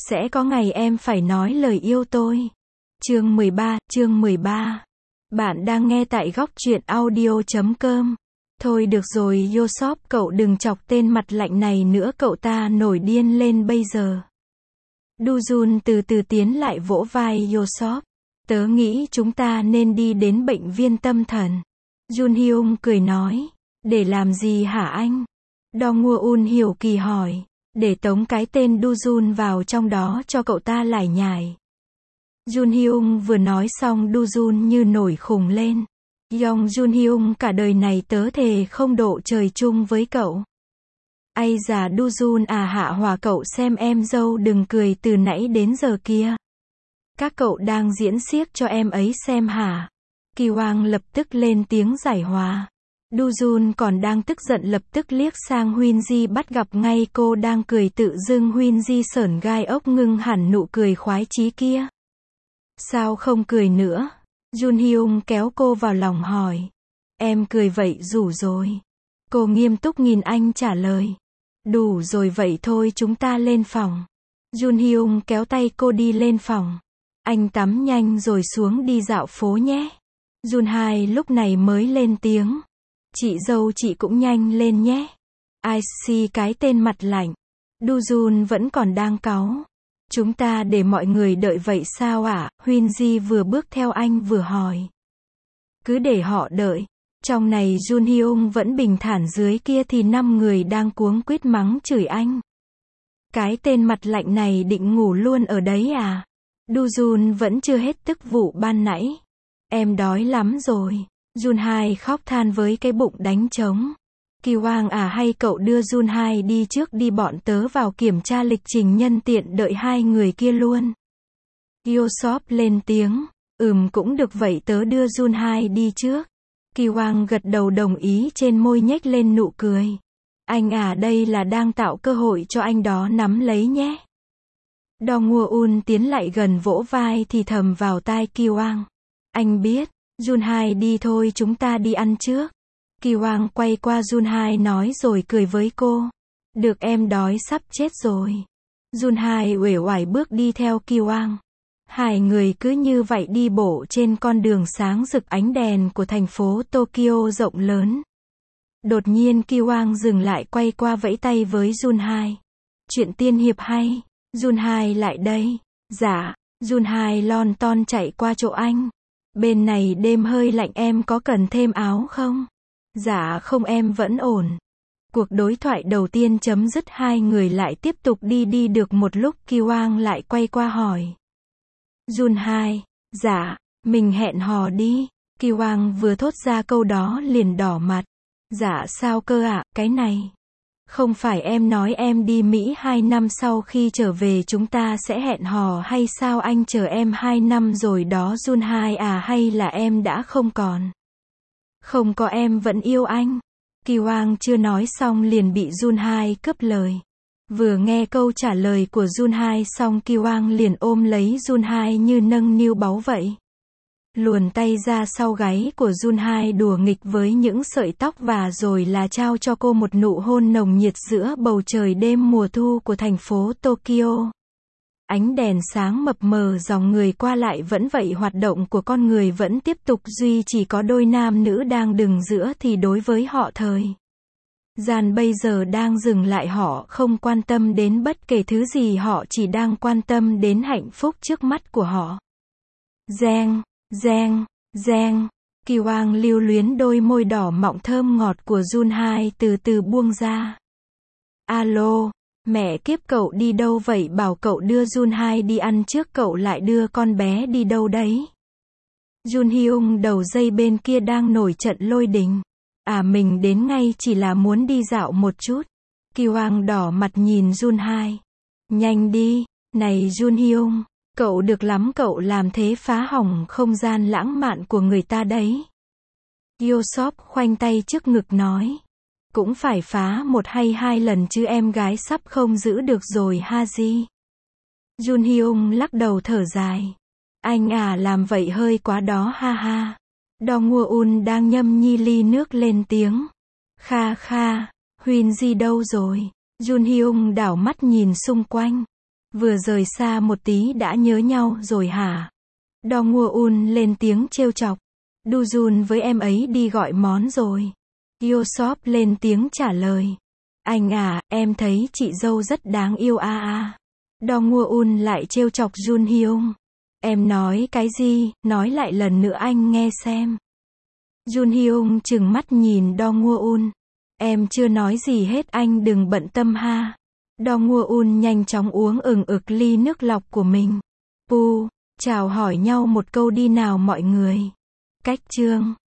Sẽ có ngày em phải nói lời yêu tôi. Chương 13. Bạn đang nghe tại góc truyện audio.com. Thôi được rồi Yosop, cậu đừng chọc tên mặt lạnh này nữa, cậu ta nổi điên lên bây giờ. Du-jun từ từ tiến lại vỗ vai Yosop. Tớ nghĩ chúng ta nên đi đến bệnh viện tâm thần. Jun-hyung cười nói. Để làm gì hả anh? Dong-woo-un hiểu kỳ hỏi. Để tống cái tên Du-jun vào trong đó cho cậu ta lải nhải. Jun-hyung vừa nói xong Du-jun như nổi khùng lên. Yong Jun-hyung, cả đời này tớ thề không độ trời chung với cậu. Ây già Du-jun à, hạ hòa cậu xem em dâu đừng cười từ nãy đến giờ kia. Các cậu đang diễn xiếc cho em ấy xem hả? Ki-wang lập tức lên tiếng giải hòa. Du-jun còn đang tức giận lập tức liếc sang Huyên-ji, bắt gặp ngay cô đang cười, tự dưng Huyên-ji sởn gai ốc, ngưng hẳn nụ cười khoái chí kia. Sao không cười nữa? Jun-hyung kéo cô vào lòng hỏi. Em cười vậy đủ rồi. Cô nghiêm túc nhìn anh trả lời. Đủ rồi, vậy thôi chúng ta lên phòng. Jun-hyung kéo tay cô đi lên phòng. Anh tắm nhanh rồi xuống đi dạo phố nhé. Jun-hai lúc này mới lên tiếng. Chị dâu chị cũng nhanh lên nhé. Ai cái tên mặt lạnh. Du-jun vẫn còn đang cáu. Chúng ta để mọi người đợi vậy sao ạ? Huyên-ji vừa bước theo anh vừa hỏi. Cứ để họ đợi. Trong này Jun-hyung vẫn bình thản, dưới kia thì 5 người đang cuống quýt mắng chửi anh. Cái tên mặt lạnh này định ngủ luôn ở đấy à? Du-jun vẫn chưa hết tức vụ ban nãy. Em đói lắm rồi. Jun-hai khóc than với cái bụng đánh trống. Ki-wang à, hay cậu đưa Jun-hai đi trước đi, bọn tớ vào kiểm tra lịch trình nhân tiện đợi hai người kia luôn. Yosop lên tiếng. Cũng được, vậy tớ đưa Jun-hai đi trước. Ki-wang gật đầu đồng ý, trên môi nhếch lên nụ cười. Anh à, đây là đang tạo cơ hội cho anh đó nắm lấy nhé. Dong-woo-un tiến lại gần vỗ vai thì thầm vào tai Ki-wang. Anh biết. Jun-hai đi thôi, chúng ta đi ăn trước. Ki-wang quay qua Jun-hai nói rồi cười với cô. Được, em đói sắp chết rồi. Jun-hai uể oải bước đi theo Ki-wang. Hai người cứ như vậy đi bộ trên con đường sáng rực ánh đèn của thành phố Tokyo rộng lớn. Đột nhiên Ki-wang dừng lại, quay qua vẫy tay với Jun-hai. Chuyện tiên hiệp hay. Jun-hai lại đây. Dạ. Jun-hai lon ton chạy qua chỗ anh. Bên này đêm hơi lạnh, em có cần thêm áo không? Dạ không, em vẫn ổn. Cuộc đối thoại đầu tiên chấm dứt, hai người lại tiếp tục đi được một lúc, Ki-wang lại quay qua hỏi. Jun-hai. Dạ, mình hẹn hò đi. Ki-wang vừa thốt ra câu đó liền đỏ mặt. Dạ sao cơ ạ? Cái này. Không phải em nói em đi Mỹ 2 năm sau khi trở về chúng ta sẽ hẹn hò hay sao? Anh chờ em 2 năm rồi đó Jun-hai à, hay là em đã không còn? Không có, em vẫn yêu anh. Ki-wang chưa nói xong liền bị Jun-hai cướp lời. Vừa nghe câu trả lời của Jun-hai xong, Ki-wang liền ôm lấy Jun-hai như nâng niu báu vậy. Luồn tay ra sau gáy của Jun-hai đùa nghịch với những sợi tóc và rồi là trao cho cô một nụ hôn nồng nhiệt giữa bầu trời đêm mùa thu của thành phố Tokyo. Ánh đèn sáng mập mờ, dòng người qua lại vẫn vậy, hoạt động của con người vẫn tiếp tục, duy chỉ có đôi nam nữ đang đứng giữa thì đối với họ thời gian bây giờ đang dừng lại, họ không quan tâm đến bất kể thứ gì, họ chỉ đang quan tâm đến hạnh phúc trước mắt của họ. Giang. Ki-wang lưu luyến đôi môi đỏ mọng thơm ngọt của Jun-hai từ từ buông ra. Alo, mẹ kiếp, cậu đi đâu vậy? Bảo cậu đưa Jun-hai đi ăn trước, cậu lại đưa con bé đi đâu đấy? Jun-hyung đầu dây bên kia đang nổi trận lôi đình. À, mình đến ngay, chỉ là muốn đi dạo một chút. Ki-wang đỏ mặt nhìn Jun-hai. Nhanh đi, này Jun-hyung. Cậu được lắm, cậu làm thế phá hỏng không gian lãng mạn của người ta đấy. Yosop khoanh tay trước ngực nói. Cũng phải phá 1 hay 2 lần chứ, em gái sắp không giữ được rồi ha gì. Jun-hyung lắc đầu thở dài. Anh à, làm vậy hơi quá đó ha ha. Dong-woo-un đang nhâm nhi ly nước lên tiếng. Kha, Huyên-ji đâu rồi? Jun-hyung đảo mắt nhìn xung quanh. Vừa rời xa một tí đã nhớ nhau rồi hả? Dong Woo-un lên tiếng trêu chọc. Du Jun với em ấy đi gọi món rồi. Yosop lên tiếng trả lời. Anh à, em thấy chị dâu rất đáng yêu a a. Dong Woo-un lại trêu chọc Jun Hyung. Em nói cái gì, nói lại lần nữa anh nghe xem. Jun Hyung trừng mắt nhìn Dong Woo-un. Em chưa nói gì hết, anh đừng bận tâm ha. Dong Woo-un nhanh chóng uống ừng ực ly nước lọc của mình. Chào hỏi nhau một câu đi nào mọi người. Cách chương